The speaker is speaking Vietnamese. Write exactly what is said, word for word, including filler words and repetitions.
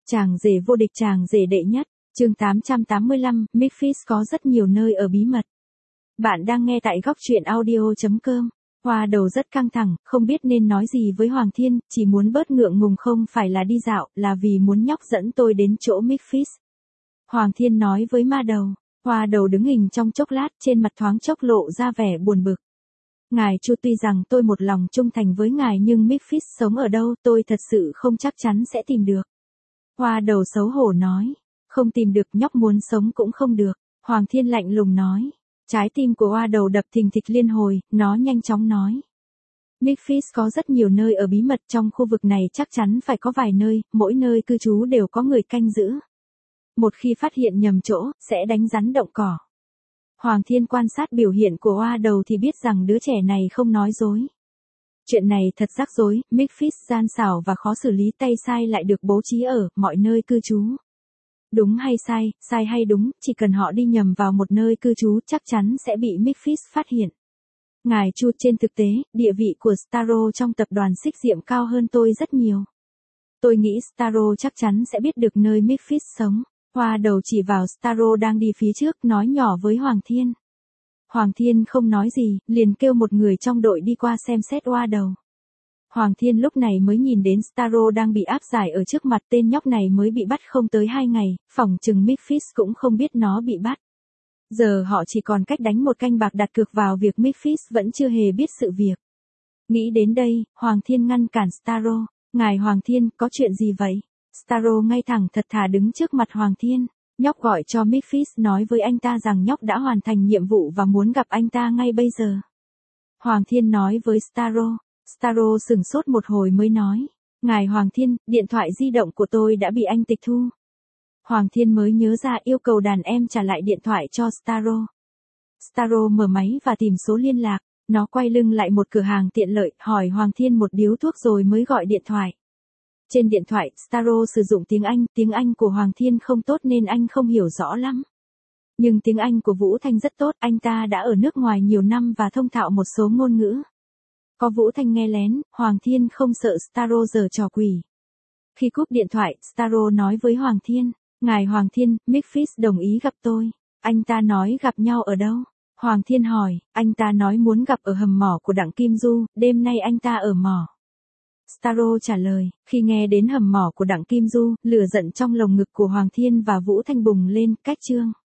Chàng rể vô địch, chàng rể đệ nhất, chương tám trăm tám mươi lăm, Memphis có rất nhiều nơi ở bí mật. Bạn đang nghe tại góc truyện audio chấm com. Hoa đầu rất căng thẳng, không biết nên nói gì với Hoàng Thiên, chỉ muốn bớt ngượng ngùng, không phải là đi dạo, là vì muốn nhóc dẫn tôi đến chỗ Memphis. Hoàng Thiên nói với ma đầu. Hoa đầu đứng hình trong chốc lát, trên mặt thoáng chốc lộ ra vẻ buồn bực. Ngài Chu, tuy rằng tôi một lòng trung thành với ngài nhưng Memphis sống ở đâu tôi thật sự không chắc chắn sẽ tìm được. Hoa đầu xấu hổ nói. Không tìm được, nhóc muốn sống cũng không được. Hoàng Thiên lạnh lùng nói. Trái tim của hoa đầu đập thình thịch liên hồi, nó nhanh chóng nói. Memphis có rất nhiều nơi ở bí mật, trong khu vực này chắc chắn phải có vài nơi, mỗi nơi cư trú đều có người canh giữ. Một khi phát hiện nhầm chỗ, sẽ đánh rắn động cỏ. Hoàng Thiên quan sát biểu hiện của hoa đầu thì biết rằng đứa trẻ này không nói dối. Chuyện này thật rắc rối, Memphis gian xảo và khó xử lý, tay sai lại được bố trí ở mọi nơi cư trú. Đúng hay sai, sai hay đúng, chỉ cần họ đi nhầm vào một nơi cư trú chắc chắn sẽ bị Memphis phát hiện. Ngài Chu, trên thực tế, địa vị của Starro trong tập đoàn Xích Diệm cao hơn tôi rất nhiều. Tôi nghĩ Starro chắc chắn sẽ biết được nơi Memphis sống. Hoa đầu chỉ vào Starro đang đi phía trước, nói nhỏ với Hoàng Thiên. Hoàng Thiên không nói gì, liền kêu một người trong đội đi qua xem xét hoa đầu. Hoàng Thiên lúc này mới nhìn đến Starro đang bị áp giải ở trước mặt, tên nhóc này mới bị bắt không tới hai ngày, phỏng chừng Memphis cũng không biết nó bị bắt. Giờ họ chỉ còn cách đánh một canh bạc đặt cược vào việc Memphis vẫn chưa hề biết sự việc. Nghĩ đến đây, Hoàng Thiên ngăn cản Starro. Ngài Hoàng Thiên, có chuyện gì vậy? Starro ngay thẳng thật thà đứng trước mặt Hoàng Thiên. Nhóc gọi cho Memphis nói với anh ta rằng nhóc đã hoàn thành nhiệm vụ và muốn gặp anh ta ngay bây giờ. Hoàng Thiên nói với Starro. Starro sửng sốt một hồi mới nói. Ngài Hoàng Thiên, điện thoại di động của tôi đã bị anh tịch thu. Hoàng Thiên mới nhớ ra, yêu cầu đàn em trả lại điện thoại cho Starro. Starro mở máy và tìm số liên lạc. Nó quay lưng lại một cửa hàng tiện lợi, hỏi Hoàng Thiên một điếu thuốc rồi mới gọi điện thoại. Trên điện thoại, Starro sử dụng tiếng Anh, tiếng Anh của Hoàng Thiên không tốt nên anh không hiểu rõ lắm. Nhưng tiếng Anh của Vũ Thanh rất tốt, anh ta đã ở nước ngoài nhiều năm và thông thạo một số ngôn ngữ. Có Vũ Thanh nghe lén, Hoàng Thiên không sợ Starro giở trò quỷ. Khi cúp điện thoại, Starro nói với Hoàng Thiên. Ngài Hoàng Thiên, Memphis đồng ý gặp tôi. Anh ta nói gặp nhau ở đâu? Hoàng Thiên hỏi. Anh ta nói muốn gặp ở hầm mỏ của Đặng Kim Du, đêm nay anh ta ở mỏ. Starro trả lời. Khi nghe đến hầm mỏ của Đặng Kim Du, lửa giận trong lồng ngực của Hoàng Thiên và Vũ Thanh bùng lên, cách chương.